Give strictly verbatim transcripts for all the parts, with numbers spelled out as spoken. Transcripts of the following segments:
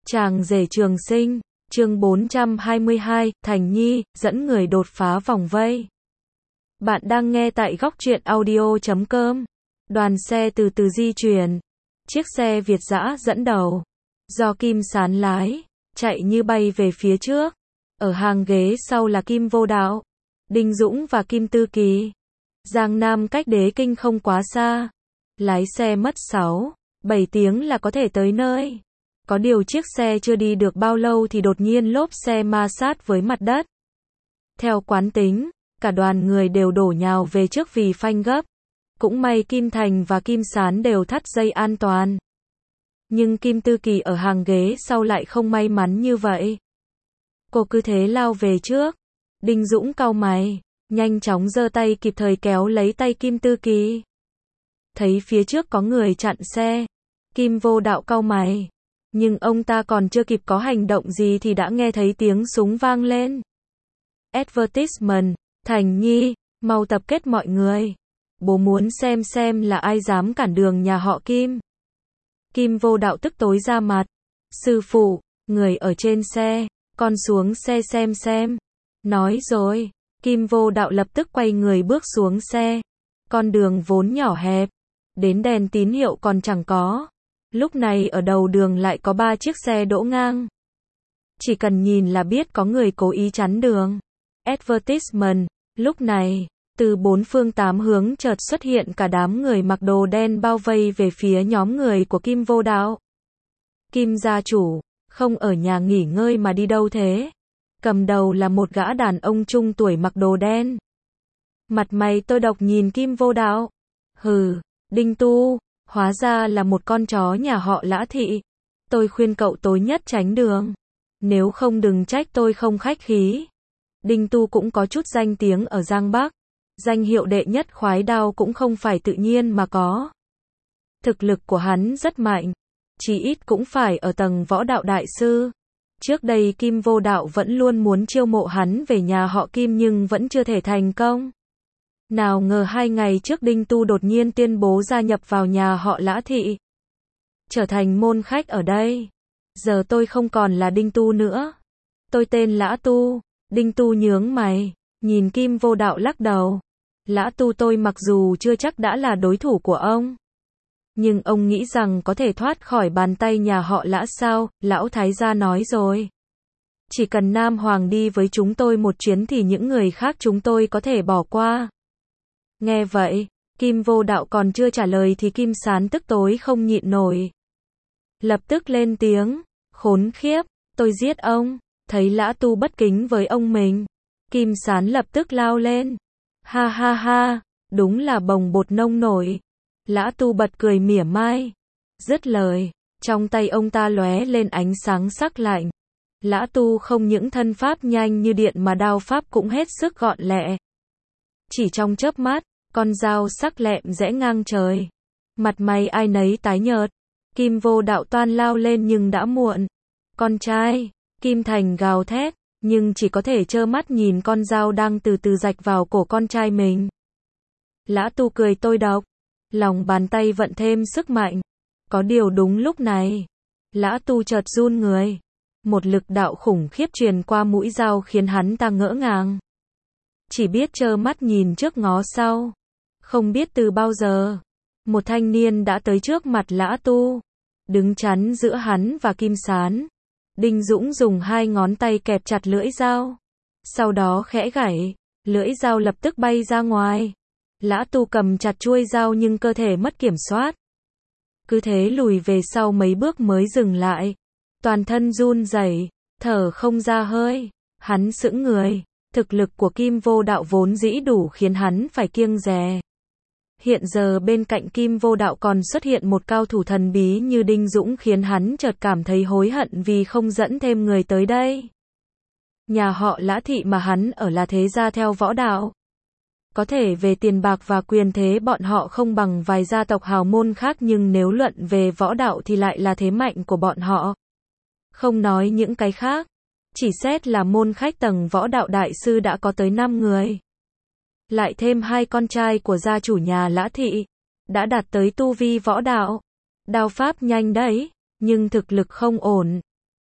Chàng rể trường sinh, chương bốn trăm hai mươi hai, Thành Nhi, dẫn người đột phá vòng vây. Bạn đang nghe tại góc truyện audio chấm com. Đoàn xe từ từ di chuyển. Chiếc xe Việt dã dẫn đầu. Do Kim Sán lái, chạy như bay về phía trước. Ở hàng ghế sau là Kim Vô Đạo, Đinh Dũng và Kim Tư Kỳ. Giang Nam cách Đế Kinh không quá xa. Lái xe mất sáu, bảy tiếng là có thể tới nơi. Có điều chiếc xe chưa đi được bao lâu thì đột nhiên lốp xe ma sát với mặt đất. Theo quán tính, cả đoàn người đều đổ nhào về trước vì phanh gấp. Cũng may Kim Thành và Kim Sán đều thắt dây an toàn. Nhưng Kim Tư Kỳ ở hàng ghế sau lại không may mắn như vậy. Cô cứ thế lao về trước. Đinh Dũng cau mày, nhanh chóng giơ tay kịp thời kéo lấy tay Kim Tư Kỳ. Thấy phía trước có người chặn xe, Kim Vô Đạo cau mày. Nhưng ông ta còn chưa kịp có hành động gì thì đã nghe thấy tiếng súng vang lên. Advertisement, Thành Nhi, mau tập kết mọi người. Bố muốn xem xem là ai dám cản đường nhà họ Kim. Kim Vô Đạo tức tối ra mặt. Sư phụ, người ở trên xe, con xuống xe xem xem. Nói rồi, Kim Vô Đạo lập tức quay người bước xuống xe. Con đường vốn nhỏ hẹp, đến đèn tín hiệu còn chẳng có. Lúc này ở đầu đường lại có ba chiếc xe đỗ ngang. Chỉ cần nhìn là biết có người cố ý chắn đường. Advertisement, lúc này, từ bốn phương tám hướng chợt xuất hiện cả đám người mặc đồ đen bao vây về phía nhóm người của Kim Vô Đạo. Kim gia chủ, không ở nhà nghỉ ngơi mà đi đâu thế? Cầm đầu là một gã đàn ông trung tuổi mặc đồ đen. Mặt mày tôi độc nhìn Kim Vô Đạo. Hừ, Đinh Tu, hóa ra là một con chó nhà họ Lã Thị. Tôi khuyên cậu tối nhất tránh đường. Nếu không đừng trách tôi không khách khí. Đinh Tu cũng có chút danh tiếng ở Giang Bắc. Danh hiệu đệ nhất khoái đao cũng không phải tự nhiên mà có. Thực lực của hắn rất mạnh. Chỉ ít cũng phải ở tầng võ đạo đại sư. Trước đây Kim Vô Đạo vẫn luôn muốn chiêu mộ hắn về nhà họ Kim nhưng vẫn chưa thể thành công. Nào ngờ hai ngày trước Đinh Tu đột nhiên tuyên bố gia nhập vào nhà họ Lã Thị. Trở thành môn khách ở đây. Giờ tôi không còn là Đinh Tu nữa. Tôi tên Lã Tu. Đinh Tu nhướng mày, nhìn Kim Vô Đạo lắc đầu. Lã Tu tôi mặc dù chưa chắc đã là đối thủ của ông. Nhưng ông nghĩ rằng có thể thoát khỏi bàn tay nhà họ Lã sao? Lão Thái gia nói rồi. Chỉ cần Nam Hoàng đi với chúng tôi một chuyến thì những người khác chúng tôi có thể bỏ qua. Nghe vậy, Kim Vô Đạo còn chưa trả lời thì Kim Sán tức tối không nhịn nổi. Lập tức lên tiếng, khốn khiếp, tôi giết ông. Thấy Lã Tu bất kính với ông mình, Kim Sán lập tức lao lên. Ha ha ha, đúng là bồng bột nông nổi. Lã Tu bật cười mỉa mai. Dứt lời, trong tay ông ta lóe lên ánh sáng sắc lạnh. Lã Tu không những thân pháp nhanh như điện mà đao pháp cũng hết sức gọn lẹ. Chỉ trong chớp mắt, con dao sắc lẹm rẽ ngang trời. Mặt mày ai nấy tái nhợt. Kim Vô Đạo toan lao lên nhưng đã muộn. Con trai, Kim Thành gào thét, nhưng chỉ có thể trơ mắt nhìn con dao đang từ từ rạch vào cổ con trai mình. Lã Tu cười tôi độc, lòng bàn tay vận thêm sức mạnh. Có điều đúng lúc này, Lã Tu chợt run người. Một lực đạo khủng khiếp truyền qua mũi dao khiến hắn ta ngỡ ngàng. Chỉ biết trơ mắt nhìn trước ngó sau. Không biết từ bao giờ, một thanh niên đã tới trước mặt Lã Tu, đứng chắn giữa hắn và Kim Sán. Đinh Dũng dùng hai ngón tay kẹp chặt lưỡi dao. Sau đó khẽ gảy, lưỡi dao lập tức bay ra ngoài. Lã Tu cầm chặt chuôi dao nhưng cơ thể mất kiểm soát. Cứ thế lùi về sau mấy bước mới dừng lại. Toàn thân run rẩy, thở không ra hơi. Hắn sững người. Thực lực của Kim Vô Đạo vốn dĩ đủ khiến hắn phải kiêng dè. Hiện giờ bên cạnh Kim Vô Đạo còn xuất hiện một cao thủ thần bí như Đinh Dũng khiến hắn chợt cảm thấy hối hận vì không dẫn thêm người tới đây. Nhà họ Lã Thị mà hắn ở là thế gia theo võ đạo. Có thể về tiền bạc và quyền thế bọn họ không bằng vài gia tộc hào môn khác nhưng nếu luận về võ đạo thì lại là thế mạnh của bọn họ. Không nói những cái khác, chỉ xét là môn khách tầng võ đạo đại sư đã có tới năm người. Lại thêm hai con trai của gia chủ nhà Lã Thị, đã đạt tới tu vi võ đạo. Đao pháp nhanh đấy, nhưng thực lực không ổn.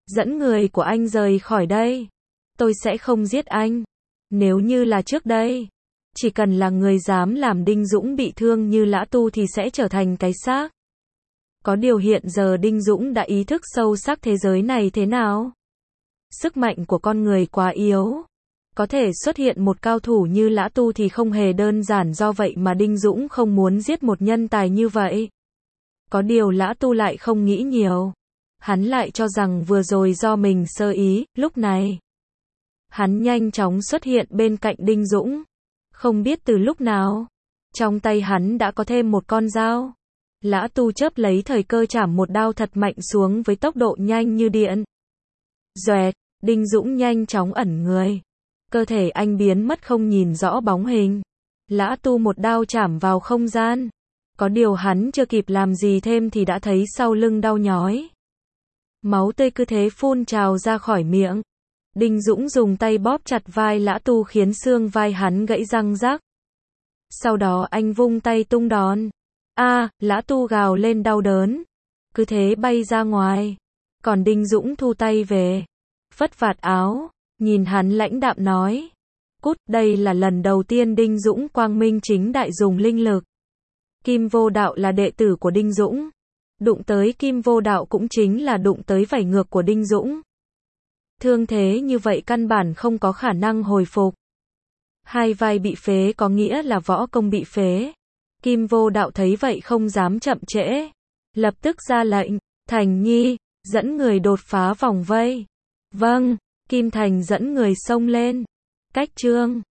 dẫn người của anh rời khỏi đây. Tôi sẽ không giết anh. Nếu như là trước đây, chỉ cần là người dám làm Đinh Dũng bị thương như Lã Tu thì sẽ trở thành cái xác. Có điều hiện giờ Đinh Dũng đã ý thức sâu sắc thế giới này thế nào. Sức mạnh của con người quá yếu. Có thể xuất hiện một cao thủ như Lã Tu thì không hề đơn giản, do vậy mà Đinh Dũng không muốn giết một nhân tài như vậy. Có điều Lã Tu lại không nghĩ nhiều. Hắn lại cho rằng vừa rồi do mình sơ ý, lúc này. Hắn nhanh chóng xuất hiện bên cạnh Đinh Dũng. Không biết từ lúc nào, trong tay hắn đã có thêm một con dao. Lã Tu chớp lấy thời cơ chảm một đao thật mạnh xuống với tốc độ nhanh như điện. Doẹt, Đinh Dũng nhanh chóng ẩn người. Cơ thể anh biến mất không nhìn rõ bóng hình. Lã Tu một đao chảm vào không gian. Có điều hắn chưa kịp làm gì thêm thì đã thấy sau lưng đau nhói. Máu tươi cứ thế phun trào ra khỏi miệng. Đinh Dũng dùng tay bóp chặt vai Lã Tu khiến xương vai hắn gãy răng rác. Sau đó anh vung tay tung đòn. A, à, Lã Tu gào lên đau đớn. Cứ thế bay ra ngoài. Còn Đinh Dũng thu tay về. Phất vạt áo. Nhìn hắn lãnh đạm nói. Cút, đây là lần đầu tiên Đinh Dũng quang minh chính đại dùng linh lực. Kim Vô Đạo là đệ tử của Đinh Dũng. Đụng tới Kim Vô Đạo cũng chính là đụng tới vảy ngược của Đinh Dũng. Thương thế như vậy căn bản không có khả năng hồi phục. Hai vai bị phế có nghĩa là võ công bị phế. Kim Vô Đạo thấy vậy không dám chậm trễ. Lập tức ra lệnh, Thành Nhi, dẫn người đột phá vòng vây. Vâng, Kim Thành dẫn người xông lên. Cách chương